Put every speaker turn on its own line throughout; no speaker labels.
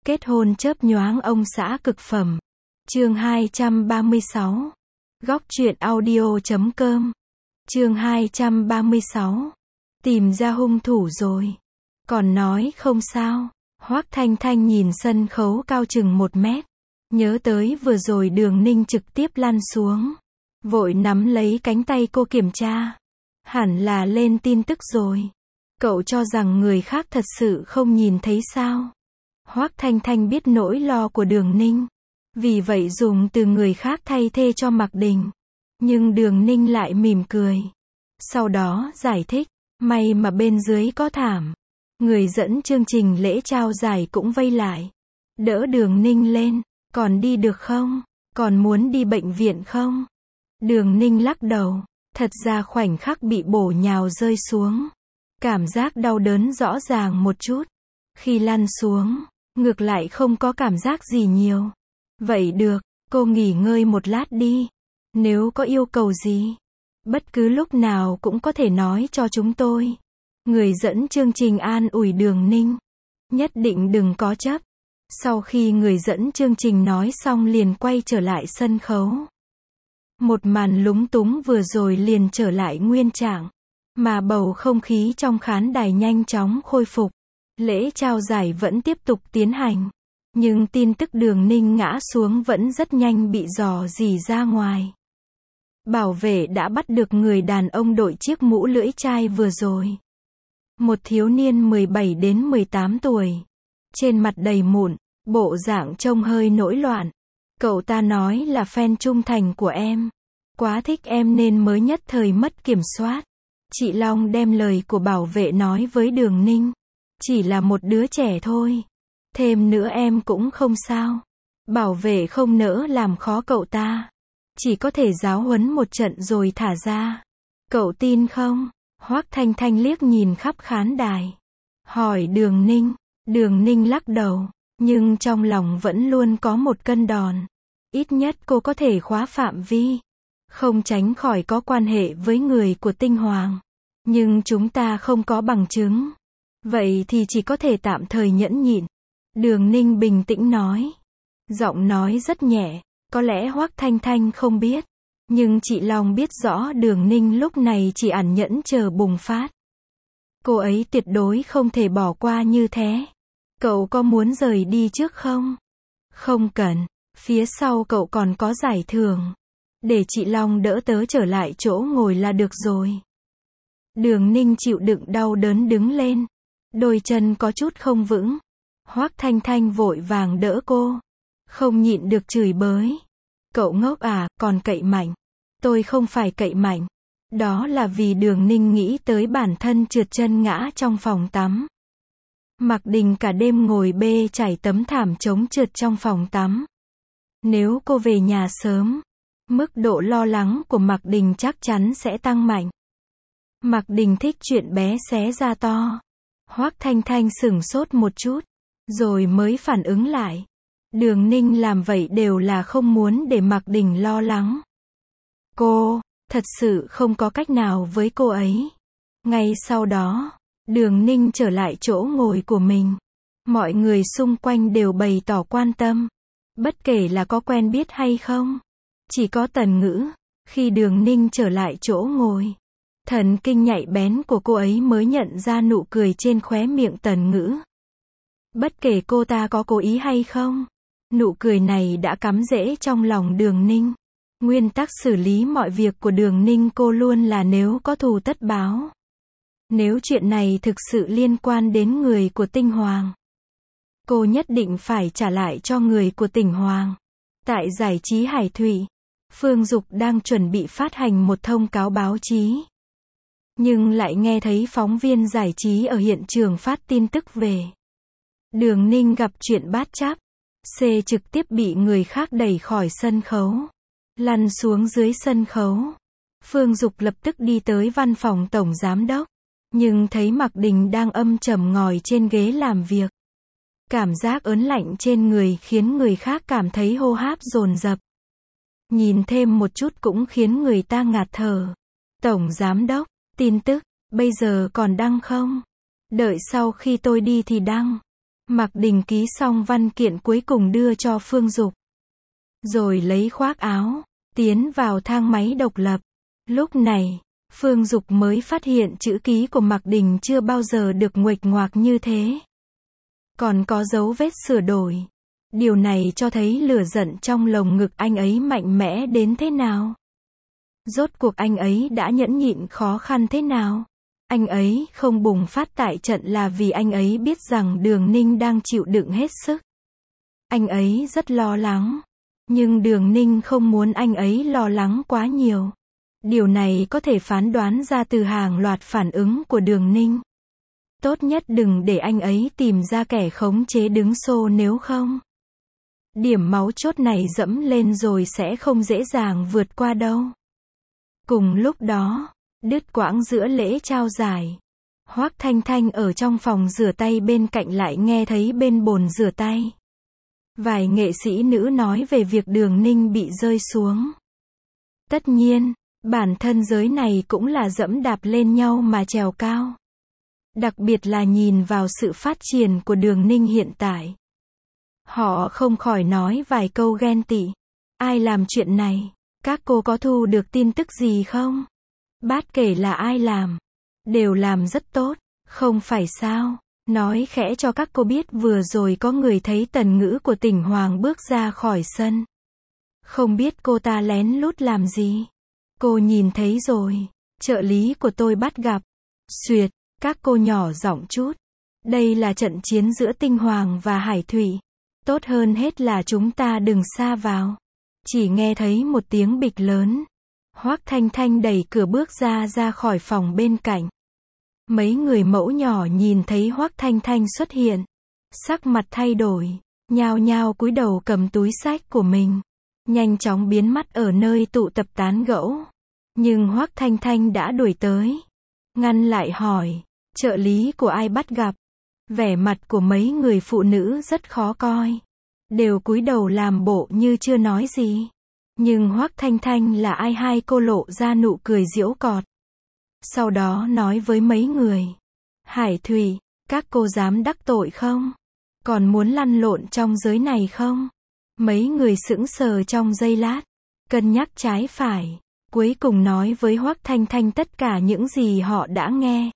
Kết hôn chớp nhoáng ông xã cực phẩm. Chương 236. Góc truyện audio.com. Chương 236. Tìm ra hung thủ rồi. Còn nói không sao. Hoắc Thanh Thanh nhìn sân khấu cao chừng 1 mét. Nhớ tới vừa rồi Đường Ninh trực tiếp lăn xuống. Vội nắm lấy cánh tay cô kiểm tra. Hẳn là lên tin tức rồi. Cậu cho rằng người khác thật sự không nhìn thấy sao? Hoắc Thanh Thanh biết nỗi lo của Đường Ninh. Vì vậy dùng từ người khác thay thế cho Mạc Đình. Nhưng Đường Ninh lại mỉm cười. Sau đó giải thích, may mà bên dưới có thảm. Người dẫn chương trình lễ trao giải cũng vây lại. Đỡ Đường Ninh lên, còn đi được không? Còn muốn đi bệnh viện không? Đường Ninh lắc đầu, thật ra khoảnh khắc bị bổ nhào rơi xuống. Cảm giác đau đớn rõ ràng một chút. Khi lăn xuống, ngược lại không có cảm giác gì nhiều. Vậy được, cô nghỉ ngơi một lát đi. Nếu có yêu cầu gì, bất cứ lúc nào cũng có thể nói cho chúng tôi. Người dẫn chương trình an ủi Đường Ninh. Nhất định đừng có chấp. Sau khi người dẫn chương trình nói xong liền quay trở lại sân khấu. Một màn lúng túng vừa rồi liền trở lại nguyên trạng. Mà bầu không khí trong khán đài nhanh chóng khôi phục. Lễ trao giải vẫn tiếp tục tiến hành. Nhưng tin tức Đường Ninh ngã xuống vẫn rất nhanh bị dò dỉ ra ngoài. Bảo vệ đã bắt được người đàn ông đội chiếc mũ lưỡi chai vừa rồi. Một thiếu niên 17 đến 18 tuổi. Trên mặt đầy mụn, bộ dạng trông hơi nổi loạn. Cậu ta nói là fan trung thành của em. Quá thích em nên mới nhất thời mất kiểm soát. Chị Long đem lời của bảo vệ nói với Đường Ninh. Chỉ là một đứa trẻ thôi. Thêm nữa em cũng không sao. Bảo vệ không nỡ làm khó cậu ta. Chỉ có thể giáo huấn một trận rồi thả ra. Cậu tin không? Hoắc Thanh Thanh liếc nhìn khắp khán đài. Hỏi Đường Ninh. Đường Ninh lắc đầu. Nhưng trong lòng vẫn luôn có một cân đòn. Ít nhất cô có thể khóa phạm vi. Không tránh khỏi có quan hệ với người của Tinh Hoàng. Nhưng chúng ta không có bằng chứng. Vậy thì chỉ có thể tạm thời nhẫn nhịn. Đường Ninh bình tĩnh nói. Giọng nói rất nhẹ. Có lẽ Hoắc Thanh Thanh không biết. Nhưng chị Long biết rõ Đường Ninh lúc này chỉ ẩn nhẫn chờ bùng phát. Cô ấy tuyệt đối không thể bỏ qua như thế. Cậu có muốn rời đi trước không? Không cần. Phía sau cậu còn có giải thưởng. Để chị Long đỡ tớ trở lại chỗ ngồi là được rồi. Đường Ninh chịu đựng đau đớn đứng lên. Đôi chân có chút không vững. Hoắc Thanh Thanh vội vàng đỡ cô. Không nhịn được chửi bới. Cậu ngốc à, còn cậy mạnh. Tôi không phải cậy mạnh. Đó là vì Đường Ninh nghĩ tới bản thân trượt chân ngã trong phòng tắm. Mạc Đình cả đêm ngồi bê trải tấm thảm chống trượt trong phòng tắm. Nếu cô về nhà sớm, mức độ lo lắng của Mạc Đình chắc chắn sẽ tăng mạnh. Mạc Đình thích chuyện bé xé ra to. Hoắc Thanh Thanh sửng sốt một chút, rồi mới phản ứng lại. Đường Ninh làm vậy đều là không muốn để Mạc Đình lo lắng. Cô, thật sự không có cách nào với cô ấy. Ngay sau đó, Đường Ninh trở lại chỗ ngồi của mình. Mọi người xung quanh đều bày tỏ quan tâm. Bất kể là có quen biết hay không. Chỉ có Tần Ngữ. Khi Đường Ninh trở lại chỗ ngồi, thần kinh nhạy bén của cô ấy mới nhận ra nụ cười trên khóe miệng Tần Ngữ. Bất kể cô ta có cố ý hay không, nụ cười này đã cắm rễ trong lòng Đường Ninh. Nguyên tắc xử lý mọi việc của Đường Ninh cô luôn là nếu có thù tất báo. Nếu chuyện này thực sự liên quan đến người của Tinh Hoàng, cô nhất định phải trả lại cho người của Tinh Hoàng. Tại giải trí Hải Thụy, Phương Dục đang chuẩn bị phát hành một thông cáo báo chí. Nhưng lại nghe thấy phóng viên giải trí ở hiện trường phát tin tức về. Đường Ninh gặp chuyện bát tráp. C trực tiếp bị người khác đẩy khỏi sân khấu. Lăn xuống dưới sân khấu. Phương Dục lập tức đi tới văn phòng tổng giám đốc. Nhưng thấy Mạc Đình đang âm trầm ngồi trên ghế làm việc. Cảm giác ớn lạnh trên người khiến người khác cảm thấy hô hấp dồn dập. Nhìn thêm một chút cũng khiến người ta ngạt thở. Tổng giám đốc, tin tức, bây giờ còn đăng không? Đợi sau khi tôi đi thì đăng. Mạc Đình ký xong văn kiện cuối cùng đưa cho Phương Dục. Rồi lấy khoác áo, tiến vào thang máy độc lập. Lúc này, Phương Dục mới phát hiện chữ ký của Mạc Đình chưa bao giờ được nguệch ngoạc như thế. Còn có dấu vết sửa đổi. Điều này cho thấy lửa giận trong lồng ngực anh ấy mạnh mẽ đến thế nào. Rốt cuộc anh ấy đã nhẫn nhịn khó khăn thế nào. Anh ấy không bùng phát tại trận là vì anh ấy biết rằng Đường Ninh đang chịu đựng hết sức. Anh ấy rất lo lắng. Nhưng Đường Ninh không muốn anh ấy lo lắng quá nhiều. Điều này có thể phán đoán ra từ hàng loạt phản ứng của Đường Ninh. Tốt nhất đừng để anh ấy tìm ra kẻ khống chế đứng xô, nếu không. Điểm máu chốt này dẫm lên rồi sẽ không dễ dàng vượt qua đâu. Cùng lúc đó, đứt quãng giữa lễ trao giải. Hoắc Thanh Thanh ở trong phòng rửa tay bên cạnh lại nghe thấy bên bồn rửa tay. Vài nghệ sĩ nữ nói về việc Đường Ninh bị rơi xuống. Tất nhiên, bản thân giới này cũng là dẫm đạp lên nhau mà trèo cao. Đặc biệt là nhìn vào sự phát triển của Đường Ninh hiện tại. Họ không khỏi nói vài câu ghen tị. Ai làm chuyện này? Các cô có thu được tin tức gì không? Bất kể là ai làm, đều làm rất tốt, không phải sao? Nói khẽ cho các cô biết vừa rồi có người thấy Tần Ngữ của Tỉnh Hoàng bước ra khỏi sân. Không biết cô ta lén lút làm gì? Cô nhìn thấy rồi, trợ lý của tôi bắt gặp. Xuyệt, các cô nhỏ giọng chút. Đây là trận chiến giữa Tinh Hoàng và Hải Thủy. Tốt hơn hết là chúng ta đừng xa vào. Chỉ nghe thấy một tiếng bịch lớn. Hoắc Thanh Thanh đẩy cửa bước ra khỏi phòng bên cạnh. Mấy người mẫu nhỏ nhìn thấy Hoắc Thanh Thanh xuất hiện. Sắc mặt thay đổi, nhao nhao cúi đầu cầm túi xách của mình. Nhanh chóng biến mất ở nơi tụ tập tán gẫu. Nhưng Hoắc Thanh Thanh đã đuổi tới. Ngăn lại hỏi, trợ lý của ai bắt gặp? Vẻ mặt của mấy người phụ nữ rất khó coi. Đều cúi đầu làm bộ như chưa nói gì. Nhưng Hoắc Thanh Thanh là ai, hai cô lộ ra nụ cười giễu cợt. Sau đó nói với mấy người. Hải Thủy, các cô dám đắc tội không? Còn muốn lăn lộn trong giới này không? Mấy người sững sờ trong giây lát. Cân nhắc trái phải. Cuối cùng nói với Hoắc Thanh Thanh tất cả những gì họ đã nghe.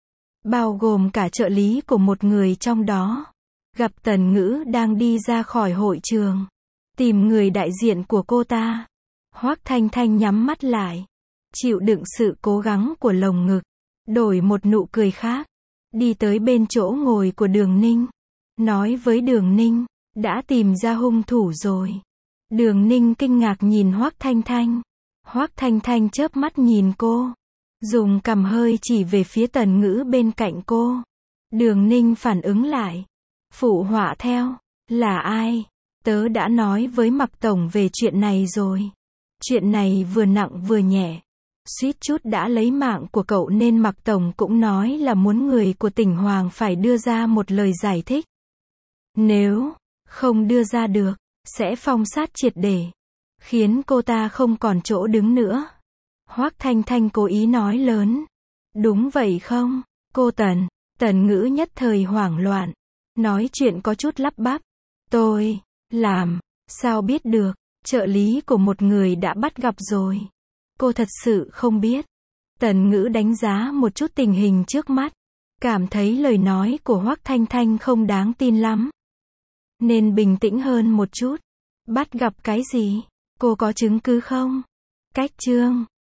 Bao gồm cả trợ lý của một người trong đó. Gặp Tần Ngữ đang đi ra khỏi hội trường. Tìm người đại diện của cô ta. Hoắc Thanh Thanh nhắm mắt lại. Chịu đựng sự cố gắng của lồng ngực. Đổi một nụ cười khác. Đi tới bên chỗ ngồi của Đường Ninh. Nói với Đường Ninh. Đã tìm ra hung thủ rồi. Đường Ninh kinh ngạc nhìn Hoắc Thanh Thanh. Hoắc Thanh Thanh chớp mắt nhìn cô. Dùng cằm hơi chỉ về phía Tần Ngữ bên cạnh cô. Đường Ninh phản ứng lại. Phụ họa theo. Là ai? Tớ đã nói với Mạc Tổng về chuyện này rồi. Chuyện này vừa nặng vừa nhẹ. Suýt chút đã lấy mạng của cậu nên Mạc Tổng cũng nói là muốn người của Tỉnh Hoàng phải đưa ra một lời giải thích. Nếu không đưa ra được, sẽ phong sát triệt để. Khiến cô ta không còn chỗ đứng nữa. Hoắc Thanh Thanh cố ý nói lớn. Đúng vậy không? Cô Tần. Tần Ngữ nhất thời hoảng loạn. Nói chuyện có chút lắp bắp. Tôi làm sao biết được? Trợ lý của một người đã bắt gặp rồi. Cô thật sự không biết. Tần Ngữ đánh giá một chút tình hình trước mắt. Cảm thấy lời nói của Hoắc Thanh Thanh không đáng tin lắm. Nên bình tĩnh hơn một chút. Bắt gặp cái gì? Cô có chứng cứ không? Cách chương